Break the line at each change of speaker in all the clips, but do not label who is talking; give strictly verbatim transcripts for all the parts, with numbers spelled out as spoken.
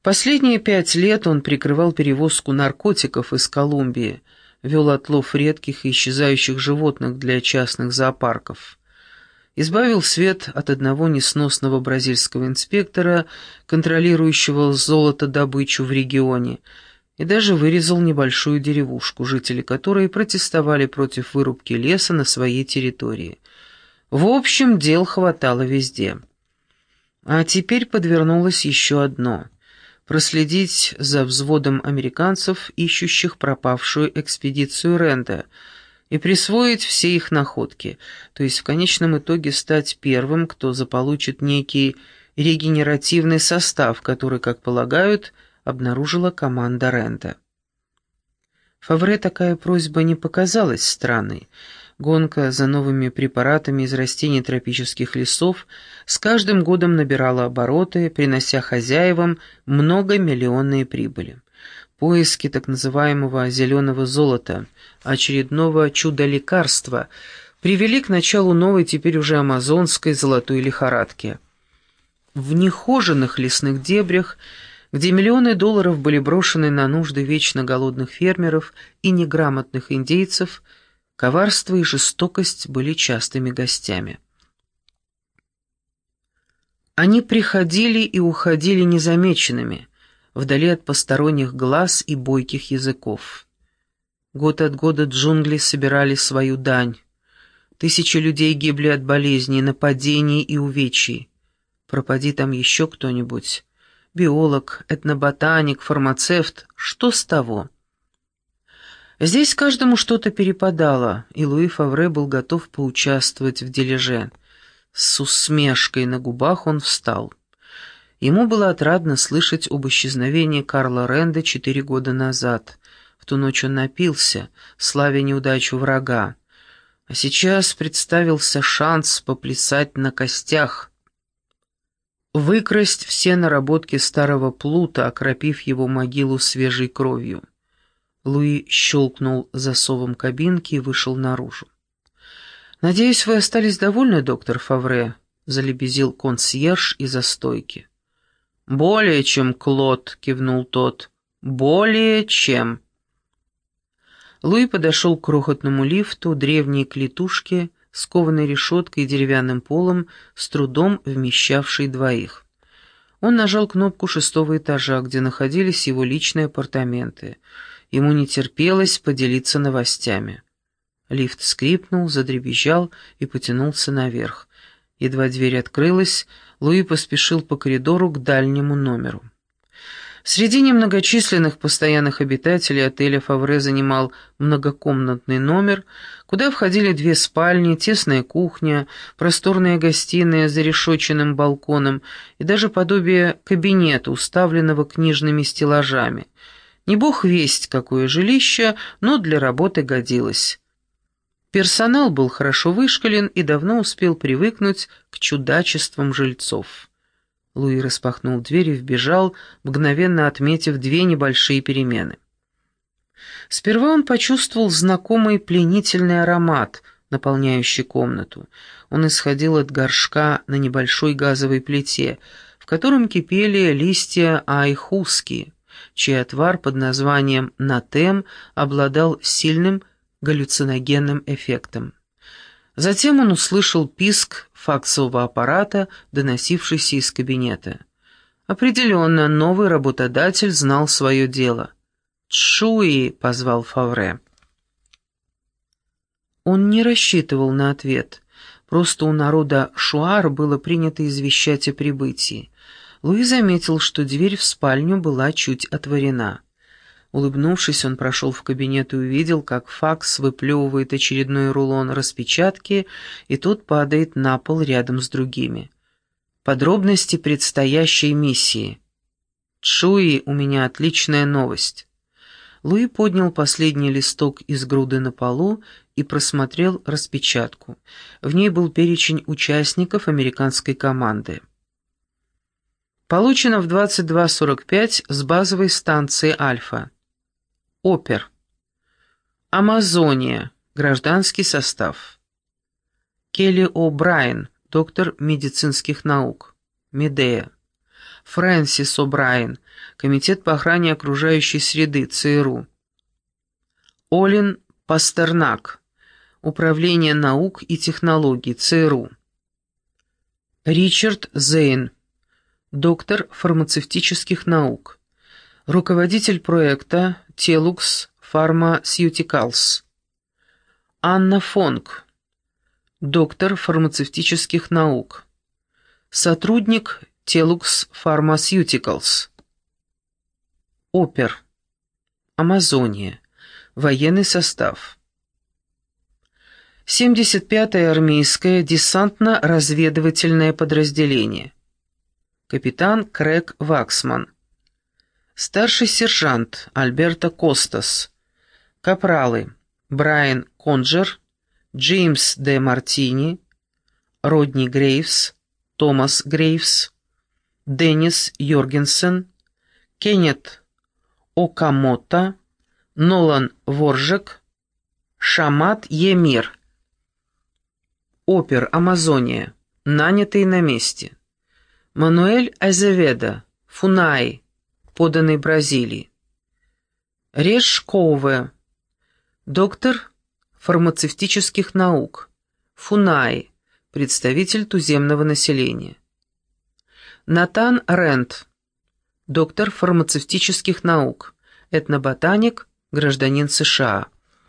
Последние пять лет он прикрывал перевозку наркотиков из Колумбии, вел отлов редких и исчезающих животных для частных зоопарков. Избавил свет от одного несносного бразильского инспектора, контролирующего золотодобычу в регионе, и даже вырезал небольшую деревушку, жители которой протестовали против вырубки леса на своей территории. В общем, дел хватало везде. А теперь подвернулось еще одно — проследить за взводом американцев, ищущих пропавшую экспедицию Рэнда, и присвоить все их находки, то есть в конечном итоге стать первым, кто заполучит некий регенеративный состав, который, как полагают, обнаружила команда Рэнда. Фавре такая просьба не показалась странной. Гонка за новыми препаратами из растений тропических лесов с каждым годом набирала обороты, принося хозяевам многомиллионные прибыли. Поиски так называемого «зеленого золота», очередного чудо-лекарства, привели к началу новой, теперь уже амазонской золотой лихорадки. В нехоженных лесных дебрях, где миллионы долларов были брошены на нужды вечно голодных фермеров и неграмотных индейцев, коварство и жестокость были частыми гостями. Они приходили и уходили незамеченными, вдали от посторонних глаз и бойких языков. Год от года джунгли собирали свою дань. Тысячи людей гибли от болезней, нападений и увечий. Пропади там еще кто-нибудь. Биолог, этноботаник, фармацевт. Что с того? Здесь каждому что-то перепадало, и Луи Фавре был готов поучаствовать в дележе. С усмешкой на губах он встал. Ему было отрадно слышать об исчезновении Карла Рэнда четыре года назад. В ту ночь он напился, славя неудачу врага. А сейчас представился шанс поплясать на костях, выкрасть все наработки старого плута, окропив его могилу свежей кровью. Луи щелкнул засовом кабинки и вышел наружу. «Надеюсь, вы остались довольны, доктор Фавре?» — залебезил консьерж из-за стойки. «Более чем, Клод», — кивнул тот. «Более чем». Луи подошел к крохотному лифту, древней клетушке, с кованой решеткой и деревянным полом, с трудом вмещавшей двоих. Он нажал кнопку шестого этажа, где находились его личные апартаменты. Ему не терпелось поделиться новостями. Лифт скрипнул, задребезжал и потянулся наверх. Едва дверь открылась, Луи поспешил по коридору к дальнему номеру. Среди немногочисленных постоянных обитателей отеля Фавре занимал многокомнатный номер, куда входили две спальни, тесная кухня, просторная гостиная с зарешоченным балконом и даже подобие кабинета, уставленного книжными стеллажами. Не бог весть, какое жилище, но для работы годилось. Персонал был хорошо вышкален и давно успел привыкнуть к чудачествам жильцов. Луи распахнул дверь и вбежал, мгновенно отметив две небольшие перемены. Сперва он почувствовал знакомый пленительный аромат, наполняющий комнату. Он исходил от горшка на небольшой газовой плите, в котором кипели листья айхуски, чей отвар под названием «натем» обладал сильным галлюциногенным эффектом. Затем он услышал писк факсового аппарата, доносившийся из кабинета. Определенно, новый работодатель знал свое дело. «Чуи!» — позвал Фавре. Он не рассчитывал на ответ. Просто у народа Шуар было принято извещать о прибытии. Луи заметил, что дверь в спальню была чуть отворена. Улыбнувшись, он прошел в кабинет и увидел, как факс выплевывает очередной рулон распечатки, и тот падает на пол рядом с другими. Подробности предстоящей миссии. «Чуи, у меня отличная новость». Луи поднял последний листок из груды на полу и просмотрел распечатку. В ней был перечень участников американской команды. Получено в двадцать два сорок пять с базовой станции «Альфа». Опер. Амазония. Гражданский состав. Келли О'Брайен, доктор медицинских наук. Медея. Фрэнсис О'Брайен, Комитет по охране окружающей среды, ЦРУ. Олин Пастернак, Управление наук и технологий, ЦРУ. Ричард Зейн, доктор фармацевтических наук, руководитель проекта Telux Pharmaceuticals. Анна Фонг, доктор фармацевтических наук, сотрудник Telux Pharmaceuticals. Опер. Амазония. Военный состав. семьдесят пятое армейское десантно-разведывательное подразделение. Капитан Крэг Ваксман. Старший сержант Альберто Костас. Капралы Брайан Конджер, Джеймс Де Мартини, Родни Грейвс, Томас Грейвс, Деннис Йоргенсен, Кеннет Окамото, Нолан Воржек, Шамат Емир. Опер Амазония. Нанятый на месте. Мануэль Азеведо, Фунаи, поданный Бразилии. Реш Коуве, доктор фармацевтических наук, Фунаи, представитель туземного населения. Натан Рент, доктор фармацевтических наук, этноботаник, гражданин США.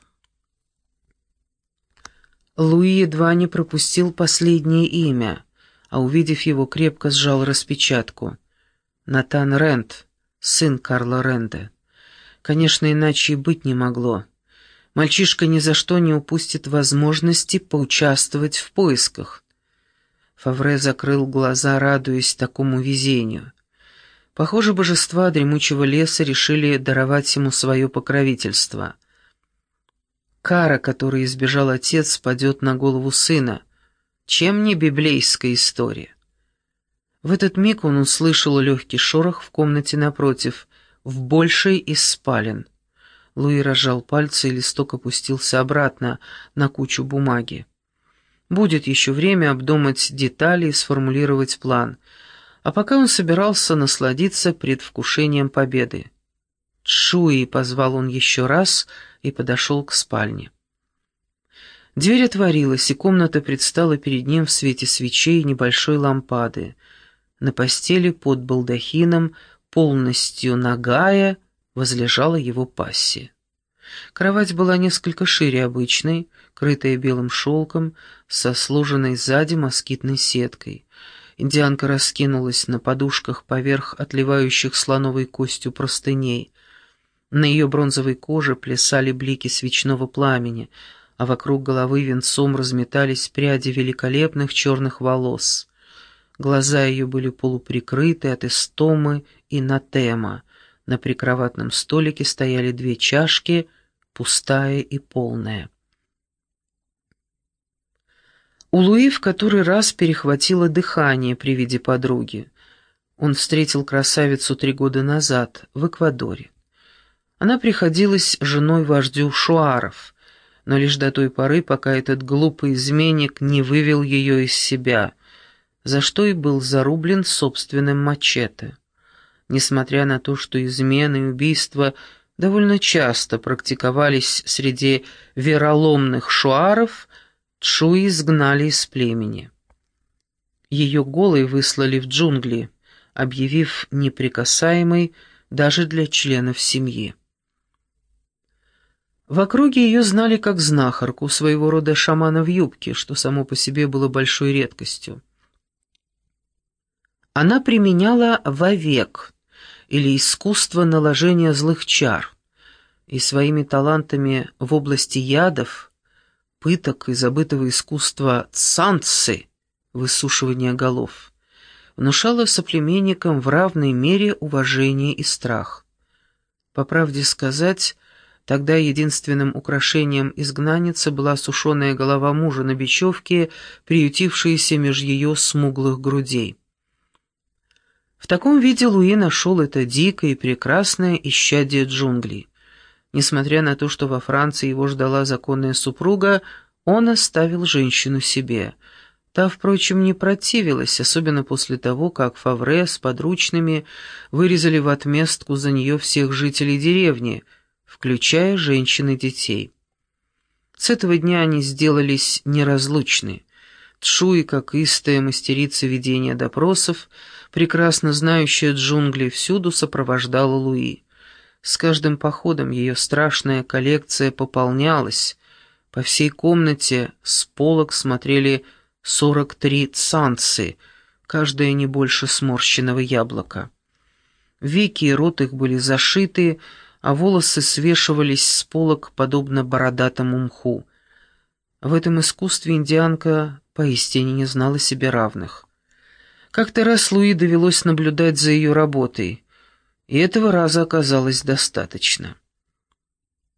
Луи едва не пропустил последнее имя, а увидев его, крепко сжал распечатку. Натан Рент, сын Карла Ренда. Конечно, иначе и быть не могло. Мальчишка ни за что не упустит возможности поучаствовать в поисках. Фавре закрыл глаза, радуясь такому везению. Похоже, божества дремучего леса решили даровать ему свое покровительство. Кара, которой избежал отец, падет на голову сына. Чем не библейская история? В этот миг он услышал легкий шорох в комнате напротив, в большей из спален. Луи разжал пальцы, и листок опустился обратно на кучу бумаги. Будет еще время обдумать детали и сформулировать план. А пока он собирался насладиться предвкушением победы. «Чжуи!» — позвал он еще раз и подошел к спальне. Дверь отворилась, и комната предстала перед ним в свете свечей и небольшой лампады. На постели под балдахином, полностью нагая, возлежала его пассия. Кровать была несколько шире обычной, крытая белым шелком, со сложенной сзади москитной сеткой. Индианка раскинулась на подушках поверх отливающих слоновой костью простыней. На ее бронзовой коже плясали блики свечного пламени, а вокруг головы венцом разметались пряди великолепных черных волос. Глаза ее были полуприкрыты от эстомы и натема. На прикроватном столике стояли две чашки, пустая и полная. У Луи в который раз перехватило дыхание при виде подруги. Он встретил красавицу три года назад в Эквадоре. Она приходилась женой вождю шуаров, но лишь до той поры, пока этот глупый изменник не вывел ее из себя, за что и был зарублен собственным мачете. Несмотря на то, что измены и убийства довольно часто практиковались среди вероломных шуаров, Чжуи изгнали из племени. Ее голой выслали в джунгли, объявив неприкасаемой даже для членов семьи. В округе ее знали как знахарку, своего рода шамана в юбке, что само по себе было большой редкостью. Она применяла вовек, или искусство наложения злых чар, и своими талантами в области ядов, пыток и забытого искусства цанцы, высушивания голов, внушала соплеменникам в равной мере уважение и страх. По правде сказать, тогда единственным украшением изгнанницы была сушеная голова мужа на бечевке, приютившаяся меж ее смуглых грудей. В таком виде Луи нашел это дикое и прекрасное исчадие джунглей. Несмотря на то, что во Франции его ждала законная супруга, он оставил женщину себе. Та, впрочем, не противилась, особенно после того, как Фавре с подручными вырезали в отместку за нее всех жителей деревни, включая женщин и детей. С этого дня они сделались неразлучны. Тшуй, как истая мастерица ведения допросов, прекрасно знающая джунгли, всюду сопровождала Луи. С каждым походом ее страшная коллекция пополнялась. По всей комнате с полок смотрели сорок три цанцы, каждая не больше сморщенного яблока. Веки и рот их были зашиты, а волосы свешивались с полок, подобно бородатому мху. В этом искусстве индианка поистине не знала себе равных. Как-то раз Луи довелось наблюдать за ее работой, и этого раза оказалось достаточно.